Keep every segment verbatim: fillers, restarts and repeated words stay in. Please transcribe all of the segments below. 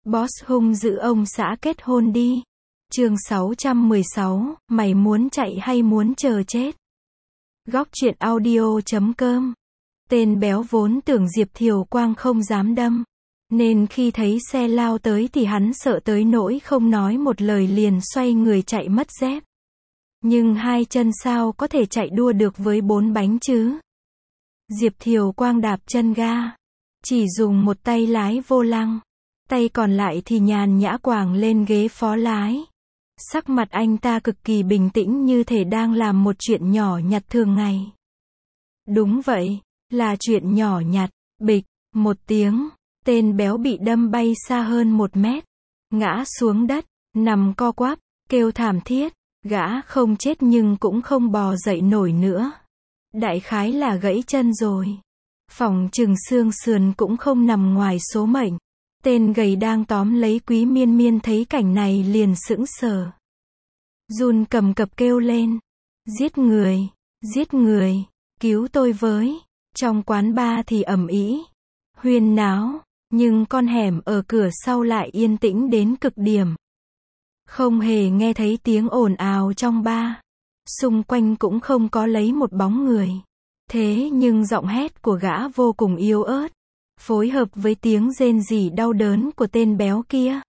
Boss hung dữ ông xã kết hôn đi. Chương sáu trăm mười sáu, mày muốn chạy hay muốn chờ chết? Góc truyện audio chấm com. Tên béo vốn tưởng Diệp Thiều Quang không dám đâm, nên khi thấy xe lao tới thì hắn sợ tới nỗi không nói một lời liền xoay người chạy mất dép. Nhưng hai chân sao có thể chạy đua được với bốn bánh chứ? Diệp Thiều Quang đạp chân ga, chỉ dùng một tay lái vô lăng, tay còn lại thì nhàn nhã quàng lên ghế phó lái. Sắc mặt anh ta cực kỳ bình tĩnh như thể đang làm một chuyện nhỏ nhặt thường ngày. Đúng vậy, là chuyện nhỏ nhặt. Bịch, một tiếng, tên béo bị đâm bay xa hơn một mét, ngã xuống đất, nằm co quắp, kêu thảm thiết. Gã không chết nhưng cũng không bò dậy nổi nữa. Đại khái là gãy chân rồi. Phỏng chừng xương sườn cũng không nằm ngoài số mệnh. Tên gầy đang tóm lấy Quý Miên Miên thấy cảnh này liền sững sờ. Run cầm cập kêu lên. Giết người, giết người, cứu tôi với. Trong quán bar thì ầm ĩ, huyên náo, nhưng con hẻm ở cửa sau lại yên tĩnh đến cực điểm. Không hề nghe thấy tiếng ồn ào trong bar. Xung quanh cũng không có lấy một bóng người. Thế nhưng giọng hét của gã vô cùng yếu ớt, phối hợp với tiếng rên rỉ đau đớn của tên béo kia.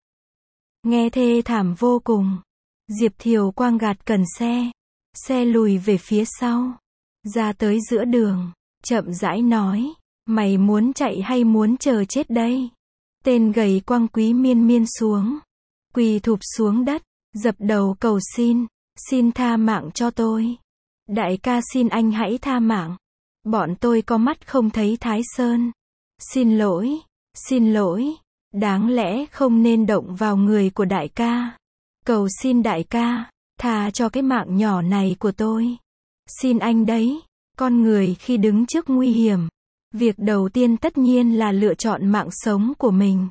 Nghe thê thảm vô cùng. Diệp Thiều Quang gạt cần xe. Xe lùi về phía sau. Ra tới giữa đường, chậm rãi nói. Mày muốn chạy hay muốn chờ chết đây? Tên gầy quăng Quý Miên Miên xuống. Quỳ thụp xuống đất, dập đầu cầu xin. Xin tha mạng cho tôi. Đại ca xin anh hãy tha mạng. Bọn tôi có mắt không thấy Thái Sơn. Xin lỗi, xin lỗi. Đáng lẽ không nên động vào người của đại ca. Cầu xin đại ca, tha cho cái mạng nhỏ này của tôi. Xin anh đấy. Con người khi đứng trước nguy hiểm, việc đầu tiên tất nhiên là lựa chọn mạng sống của mình.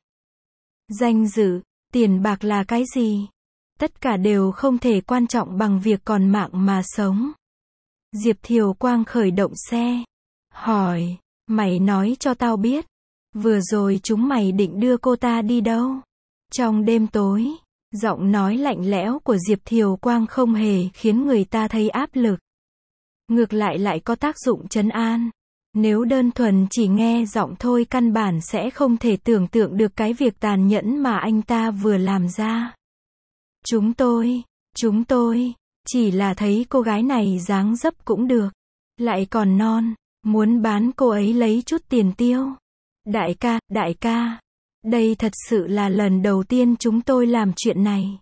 Danh dự, tiền bạc là cái gì? Tất cả đều không thể quan trọng bằng việc còn mạng mà sống. Diệp Thiều Quang khởi động xe. Hỏi, mày nói cho tao biết, vừa rồi chúng mày định đưa cô ta đi đâu? Trong đêm tối, giọng nói lạnh lẽo của Diệp Thiều Quang không hề khiến người ta thấy áp lực. Ngược lại lại có tác dụng trấn an. Nếu đơn thuần chỉ nghe giọng thôi căn bản sẽ không thể tưởng tượng được cái việc tàn nhẫn mà anh ta vừa làm ra. Chúng tôi, chúng tôi, chỉ là thấy cô gái này dáng dấp cũng được. Lại còn non, muốn bán cô ấy lấy chút tiền tiêu. Đại ca, đại ca, đây thật sự là lần đầu tiên chúng tôi làm chuyện này.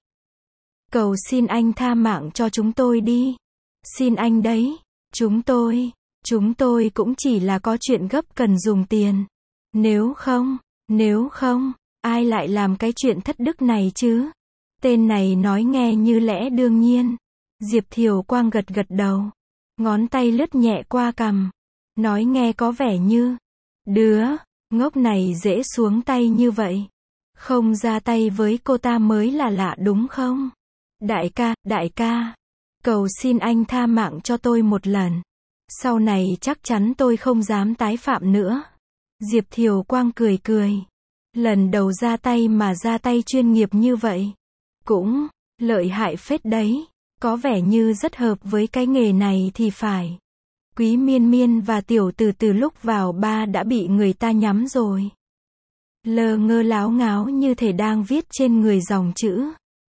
Cầu xin anh tha mạng cho chúng tôi đi. Xin anh đấy, chúng tôi, chúng tôi cũng chỉ là có chuyện gấp cần dùng tiền. Nếu không, nếu không, ai lại làm cái chuyện thất đức này chứ? Tên này nói nghe như lẽ đương nhiên. Diệp Thiều Quang gật gật đầu. Ngón tay lướt nhẹ qua cằm. Nói nghe có vẻ như, đứa ngốc này dễ xuống tay như vậy. Không ra tay với cô ta mới là lạ đúng không? Đại ca, đại ca, cầu xin anh tha mạng cho tôi một lần. Sau này chắc chắn tôi không dám tái phạm nữa. Diệp Thiều Quang cười cười. Lần đầu ra tay mà ra tay chuyên nghiệp như vậy. Cũng lợi hại phết đấy. Có vẻ như rất hợp với cái nghề này thì phải. Quý Miên Miên và tiểu từ từ lúc vào ba đã bị người ta nhắm rồi. Lơ ngơ láo ngáo như thể đang viết trên người dòng chữ.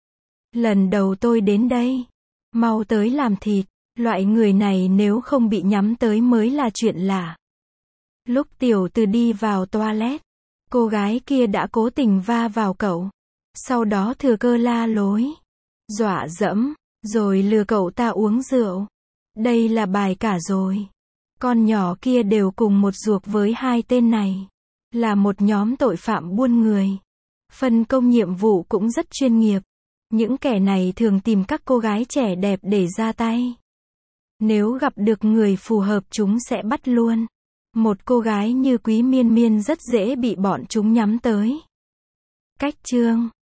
Lần đầu tôi đến đây. Mau tới làm thịt. Loại người này nếu không bị nhắm tới mới là chuyện lạ. Lúc tiểu từ đi vào toilet, cô gái kia đã cố tình va vào cậu. Sau đó thừa cơ la lối, dọa dẫm, rồi lừa cậu ta uống rượu. Đây là bài cả rồi. Con nhỏ kia đều cùng một ruột với hai tên này. Là một nhóm tội phạm buôn người. Phân công nhiệm vụ cũng rất chuyên nghiệp. Những kẻ này thường tìm các cô gái trẻ đẹp để ra tay. Nếu gặp được người phù hợp chúng sẽ bắt luôn. Một cô gái như Quý Miên Miên rất dễ bị bọn chúng nhắm tới. Cách chương